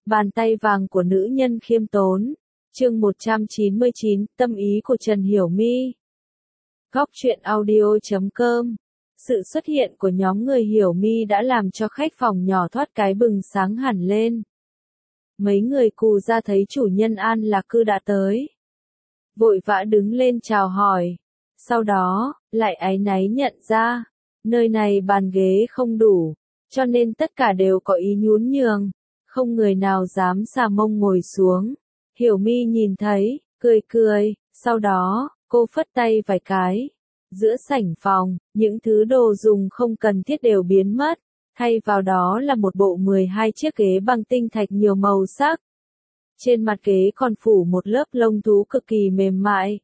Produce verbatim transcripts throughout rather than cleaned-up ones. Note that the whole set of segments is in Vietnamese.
Bàn tay vàng của nữ nhân khiêm tốn. Chương một trăm chín mươi chín, tâm ý của Trần Hiểu My. Góc truyện audio chấm com. Sự xuất hiện của nhóm người Hiểu My đã làm cho khách phòng nhỏ thoát cái bừng sáng hẳn lên. Mấy người Cù ra thấy chủ nhân An Lạc Cư đã tới, vội vã đứng lên chào hỏi. Sau đó, lại áy náy nhận ra, nơi này bàn ghế không đủ, cho nên tất cả đều có ý nhún nhường, không người nào dám xà mông ngồi xuống. Hiểu My nhìn thấy, cười cười, sau đó, cô phất tay vài cái. Giữa sảnh phòng, những thứ đồ dùng không cần thiết đều biến mất, thay vào đó là một bộ mười hai chiếc ghế bằng tinh thạch nhiều màu sắc. Trên mặt ghế còn phủ một lớp lông thú cực kỳ mềm mại.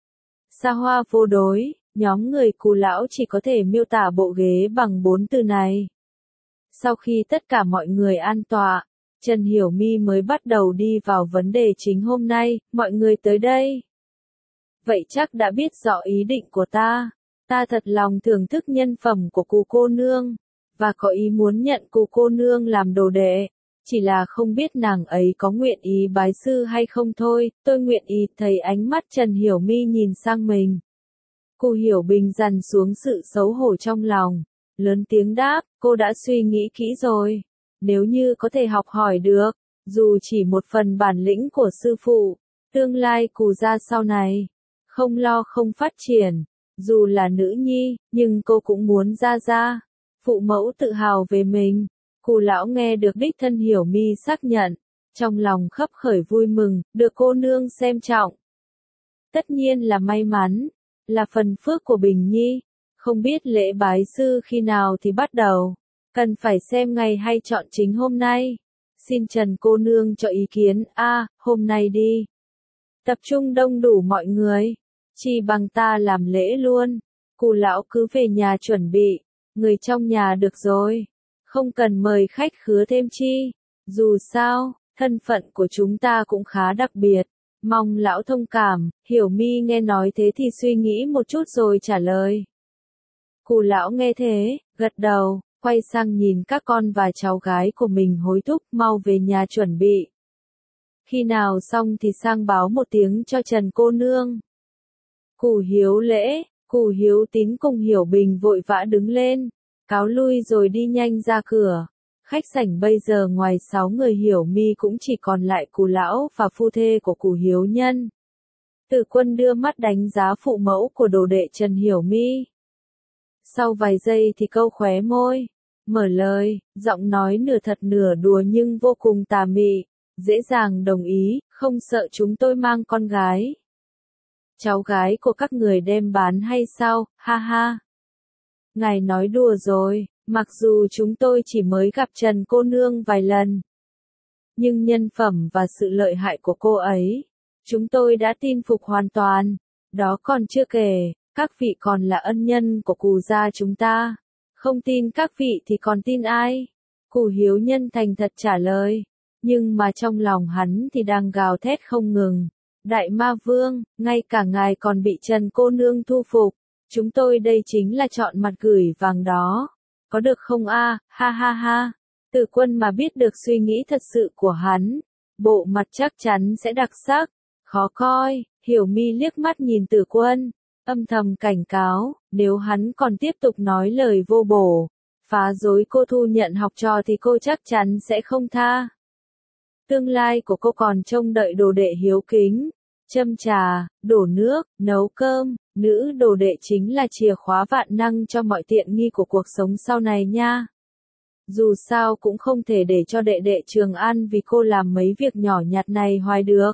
Xa hoa vô đối, nhóm người Cù lão chỉ có thể miêu tả bộ ghế bằng bốn từ này. Sau khi tất cả mọi người an tọa, Trần Hiểu My mới bắt đầu đi vào vấn đề chính hôm nay. Mọi người tới đây, vậy chắc đã biết rõ ý định của ta. Ta thật lòng thưởng thức nhân phẩm của Cù cô nương, và có ý muốn nhận Cù cô nương làm đồ đệ. Chỉ là không biết nàng ấy có nguyện ý bái sư hay không thôi. Tôi nguyện ý. Thấy ánh mắt Trần Hiểu My nhìn sang mình, Cù Hiểu Bình dằn xuống sự xấu hổ trong lòng, lớn tiếng đáp, cô đã suy nghĩ kỹ rồi. Nếu như có thể học hỏi được, dù chỉ một phần bản lĩnh của sư phụ, tương lai Cù gia sau này không lo không phát triển. Dù là nữ nhi, nhưng cô cũng muốn gia gia, phụ mẫu tự hào về mình. Cù lão nghe được đích thân Hiểu My xác nhận, trong lòng khấp khởi vui mừng, được cô nương xem trọng. Tất nhiên là may mắn, là phần phước của Bình Nhi. Không biết lễ bái sư khi nào thì bắt đầu, cần phải xem ngày hay chọn chính hôm nay. Xin Trần cô nương cho ý kiến. A, à, hôm nay đi. Tập trung đông đủ mọi người, chỉ bằng ta làm lễ luôn. Cù lão cứ về nhà chuẩn bị, người trong nhà được rồi, không cần mời khách khứa thêm chi. Dù sao, thân phận của chúng ta cũng khá đặc biệt, mong lão thông cảm. Hiểu My nghe nói thế thì suy nghĩ một chút rồi trả lời. Cù lão nghe thế, gật đầu, quay sang nhìn các con và cháu gái của mình hối thúc mau về nhà chuẩn bị. Khi nào xong thì sang báo một tiếng cho Trần cô nương. Cù Hiếu lễ, Cù Hiếu Tín cùng Hiểu Bình vội vã đứng lên, cáo lui rồi đi nhanh ra cửa. Khách sảnh bây giờ ngoài sáu người Hiểu My cũng chỉ còn lại Cù lão và phu thê của Cù Hiếu Nhân. Từ Quân đưa mắt đánh giá phụ mẫu của đồ đệ Trần Hiểu My. Sau vài giây thì câu khóe môi, mở lời, giọng nói nửa thật nửa đùa nhưng vô cùng tà mị, dễ dàng đồng ý, không sợ chúng tôi mang con gái. Cháu gái của các người đem bán hay sao, ha ha. Ngài nói đùa rồi, mặc dù chúng tôi chỉ mới gặp Trần cô nương vài lần, nhưng nhân phẩm và sự lợi hại của cô ấy, chúng tôi đã tin phục hoàn toàn. Đó còn chưa kể, các vị còn là ân nhân của Cù gia chúng ta. Không tin các vị thì còn tin ai? Cù Hiếu Nhân thành thật trả lời, nhưng mà trong lòng hắn thì đang gào thét không ngừng. Đại ma vương, ngay cả ngài còn bị Trần cô nương thu phục. Chúng tôi đây chính là chọn mặt gửi vàng đó. Có được không a? À? Ha ha ha. Từ Quân mà biết được suy nghĩ thật sự của hắn, bộ mặt chắc chắn sẽ đặc sắc, khó coi. Hiểu My liếc mắt nhìn Từ Quân, âm thầm cảnh cáo, nếu hắn còn tiếp tục nói lời vô bổ, phá rối cô thu nhận học trò thì cô chắc chắn sẽ không tha. Tương lai của cô còn trông đợi đồ đệ hiếu kính, châm trà, đổ nước, nấu cơm. Nữ đồ đệ chính là chìa khóa vạn năng cho mọi tiện nghi của cuộc sống sau này nha. Dù sao cũng không thể để cho đệ đệ Trường An vì cô làm mấy việc nhỏ nhặt này hoài được.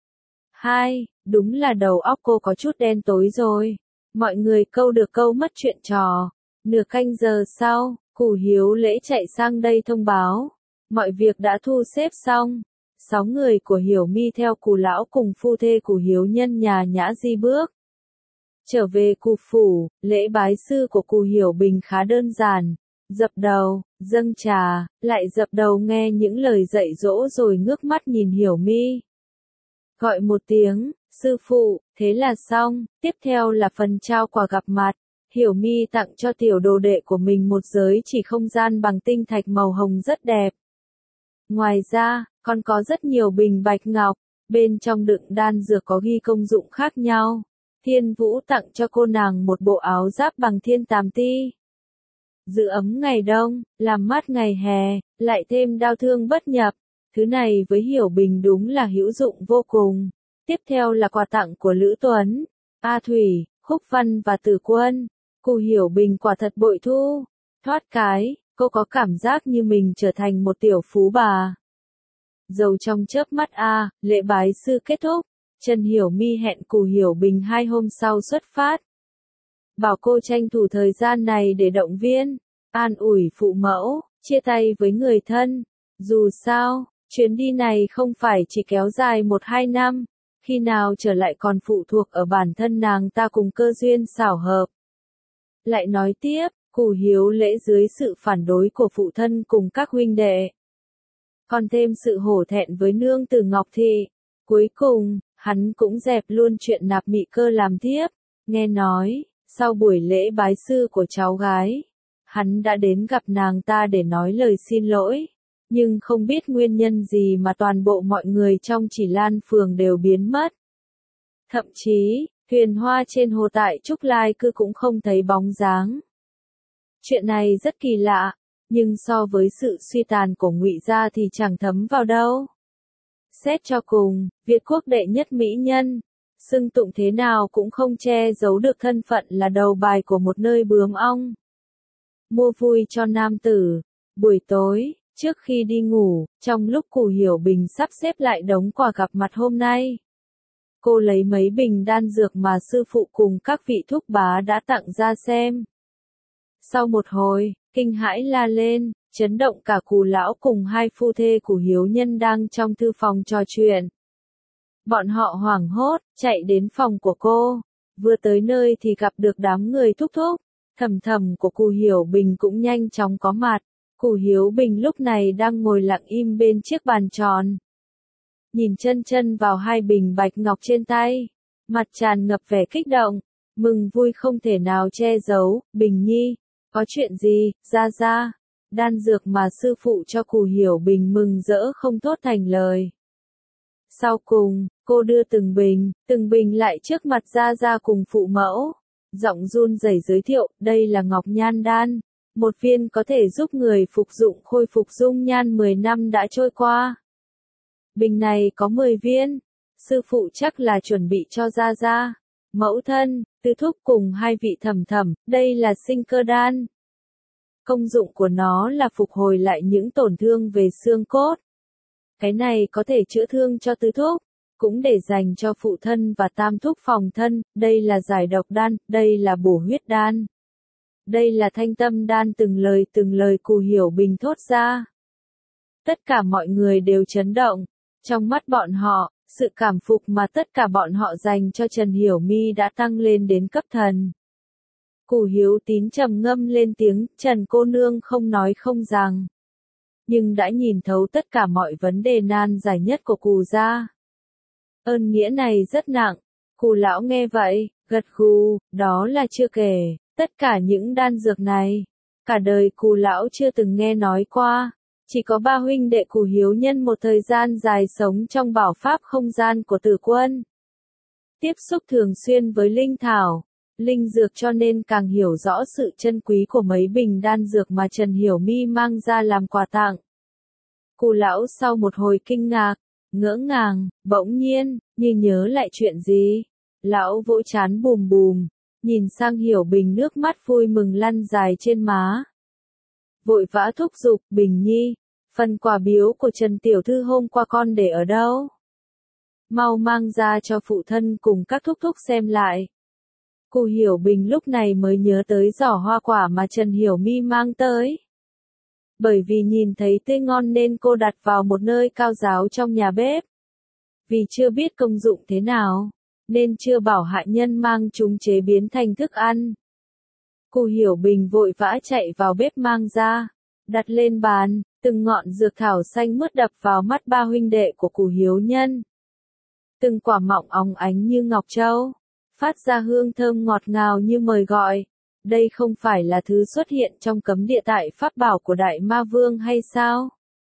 Hai, đúng là đầu óc cô có chút đen tối rồi. Mọi người câu được câu mất chuyện trò. Nửa canh giờ sau, Cù Hiếu lễ chạy sang đây thông báo, mọi việc đã thu xếp xong. Sáu người của Hiểu My theo Cù lão cùng phu thê Cù Hiếu Nhân nhà nhã di bước trở về Cù phủ. Lễ bái sư của Cù Hiểu Bình khá đơn giản, dập đầu, dâng trà, lại dập đầu nghe những lời dạy dỗ rồi ngước mắt nhìn Hiểu My, gọi một tiếng sư phụ, thế là xong. Tiếp theo là phần trao quà gặp mặt. Hiểu My tặng cho tiểu đồ đệ của mình một giới chỉ không gian bằng tinh thạch màu hồng rất đẹp. Ngoài ra, còn có rất nhiều bình bạch ngọc, bên trong đựng đan dược có ghi công dụng khác nhau. Thiên Vũ tặng cho cô nàng một bộ áo giáp bằng thiên tàm ti. Giữ ấm ngày đông, làm mát ngày hè, lại thêm đau thương bất nhập. Thứ này với Hiểu Bình đúng là hữu dụng vô cùng. Tiếp theo là quà tặng của Lữ Tuấn, A Thủy, Khúc Văn và Tử Quân. Cô Hiểu Bình quả thật bội thu. Thoát cái, cô có cảm giác như mình trở thành một tiểu phú bà. Dầu trong chớp mắt a, lễ bái sư kết thúc. Trần Hiểu My hẹn Cù Hiểu Bình hai hôm sau xuất phát. Bảo cô tranh thủ thời gian này để động viên, an ủi phụ mẫu, chia tay với người thân. Dù sao, chuyến đi này không phải chỉ kéo dài một hai năm, khi nào trở lại còn phụ thuộc ở bản thân nàng ta cùng cơ duyên xảo hợp. Lại nói tiếp, Cù Hiếu lễ dưới sự phản đối của phụ thân cùng các huynh đệ. Còn thêm sự hổ thẹn với nương tử Ngọc Thị. Cuối cùng, hắn cũng dẹp luôn chuyện nạp mị cơ làm thiếp. Nghe nói, sau buổi lễ bái sư của cháu gái, hắn đã đến gặp nàng ta để nói lời xin lỗi. Nhưng không biết nguyên nhân gì mà toàn bộ mọi người trong Chỉ Lan phường đều biến mất. Thậm chí, thuyền hoa trên hồ tại Trúc Lai Cư cũng không thấy bóng dáng. Chuyện này rất kỳ lạ, nhưng so với sự suy tàn của Ngụy gia thì chẳng thấm vào đâu. Xét cho cùng, Việt quốc đệ nhất mỹ nhân, xưng tụng thế nào cũng không che giấu được thân phận là đầu bài của một nơi bướm ong. Mua vui cho nam tử. Buổi tối, trước khi đi ngủ, trong lúc Cù Hiểu Bình sắp xếp lại đống quà gặp mặt hôm nay, cô lấy mấy bình đan dược mà sư phụ cùng các vị thúc bá đã tặng ra xem. Sau một hồi, kinh hãi la lên, chấn động cả Cù lão cùng hai phu thê Cù Hiếu Nhân đang trong thư phòng trò chuyện. Bọn họ hoảng hốt, chạy đến phòng của cô. Vừa tới nơi thì gặp được đám người thúc thúc. Thầm thầm của Cù Hiểu Bình cũng nhanh chóng có mặt. Cù Hiếu Bình lúc này đang ngồi lặng im bên chiếc bàn tròn. Nhìn chân chân vào hai bình bạch ngọc trên tay. Mặt tràn ngập vẻ kích động. Mừng vui không thể nào che giấu. Bình Nhi, có chuyện gì, ra ra. Đan dược mà sư phụ cho Cù Hiểu Bình mừng rỡ không thốt thành lời. Sau cùng, cô đưa từng bình, từng bình lại trước mặt Gia Gia cùng phụ mẫu. Giọng run rẩy giới thiệu, đây là Ngọc Nhan Đan. Một viên có thể giúp người phục dụng khôi phục dung nhan mười năm đã trôi qua. Bình này có mười viên. Sư phụ chắc là chuẩn bị cho Gia Gia, mẫu thân, tứ thúc cùng hai vị thẩm thẩm, đây là sinh cơ đan. Công dụng của nó là phục hồi lại những tổn thương về xương cốt. Cái này có thể chữa thương cho tứ thúc, cũng để dành cho phụ thân và tam thúc phòng thân. Đây là giải độc đan, đây là bổ huyết đan. Đây là thanh tâm đan, từng lời từng lời Cù Hiểu Bình thốt ra. Tất cả mọi người đều chấn động. Trong mắt bọn họ, sự cảm phục mà tất cả bọn họ dành cho Trần Hiểu My đã tăng lên đến cấp thần. Cù Hiếu Tín trầm ngâm lên tiếng, Trần cô nương không nói không rằng. Nhưng đã nhìn thấu tất cả mọi vấn đề nan giải nhất của Cù gia. Ơn nghĩa này rất nặng. Cù lão nghe vậy, gật gù, đó là chưa kể, tất cả những đan dược này. Cả đời Cù lão chưa từng nghe nói qua. Chỉ có ba huynh đệ Cù Hiếu Nhân một thời gian dài sống trong bảo pháp không gian của Tử Quân. Tiếp xúc thường xuyên với linh thảo, linh dược cho nên càng hiểu rõ sự chân quý của mấy bình đan dược mà Trần Hiểu My mang ra làm quà tặng. Cù lão sau một hồi kinh ngạc, ngỡ ngàng, bỗng nhiên, như nhớ lại chuyện gì. Lão vỗ trán bùm bùm, nhìn sang Hiểu Bình, nước mắt vui mừng lăn dài trên má. Vội vã thúc giục, Bình Nhi, phần quà biếu của Trần Tiểu Thư hôm qua con để ở đâu? Mau mang ra cho phụ thân cùng các thúc thúc xem lại. Cù Hiểu Bình lúc này mới nhớ tới giỏ hoa quả mà Trần Hiểu My mang tới. Bởi vì nhìn thấy tươi ngon nên cô đặt vào một nơi cao giáo trong nhà bếp. Vì chưa biết công dụng thế nào, nên chưa bảo hạ nhân mang chúng chế biến thành thức ăn. Cù Hiểu Bình vội vã chạy vào bếp mang ra, đặt lên bàn, từng ngọn dược thảo xanh mướt đập vào mắt ba huynh đệ của Cù Hiếu Nhân. Từng quả mọng óng ánh như ngọc châu, phát ra hương thơm ngọt ngào như mời gọi. Đây không phải là thứ xuất hiện trong cấm địa tại pháp bảo của Đại Ma Vương hay sao?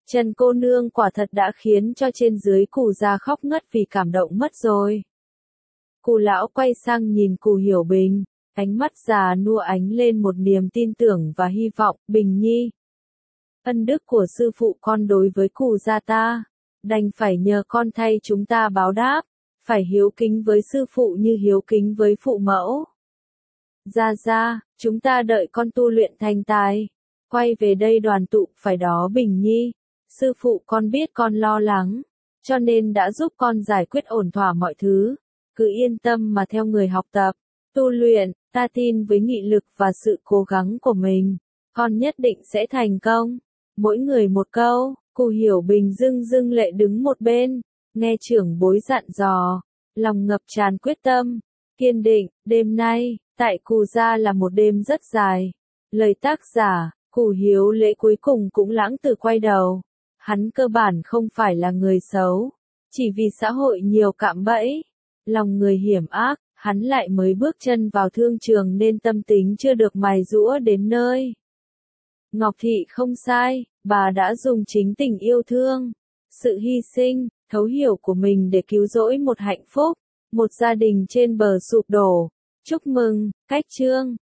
Trần cô nương quả thật đã khiến cho trên dưới Cù gia khóc ngất vì cảm động mất rồi. Cù lão quay sang nhìn Cù Hiểu Bình, ánh mắt già nua ánh lên một niềm tin tưởng và hy vọng. Bình nhi, ân đức của sư phụ con đối với Cù gia ta, đành phải nhờ con thay chúng ta báo đáp, phải hiếu kính với sư phụ như hiếu kính với phụ mẫu. Gia Gia, chúng ta đợi con tu luyện thành tài, quay về đây đoàn tụ, phải đó Bình nhi. Sư phụ con biết con lo lắng, cho nên đã giúp con giải quyết ổn thỏa mọi thứ. Cứ yên tâm mà theo người học tập, tu luyện, ta tin với nghị lực và sự cố gắng của mình, con nhất định sẽ thành công. Mỗi người một câu, Cù Hiểu Bình dưng dưng lệ đứng một bên, nghe trưởng bối dặn dò, lòng ngập tràn quyết tâm, kiên định. Đêm nay, tại Cù gia là một đêm rất dài. Lời tác giả, Cù Hiếu Lễ cuối cùng cũng lãng tử quay đầu. Hắn cơ bản không phải là người xấu, chỉ vì xã hội nhiều cạm bẫy, lòng người hiểm ác, hắn lại mới bước chân vào thương trường nên tâm tính chưa được mài giũa đến nơi. Ngọc Thị không sai, bà đã dùng chính tình yêu thương, sự hy sinh, thấu hiểu của mình để cứu rỗi một hạnh phúc, một gia đình trên bờ sụp đổ. Chúc mừng, Cách Chương.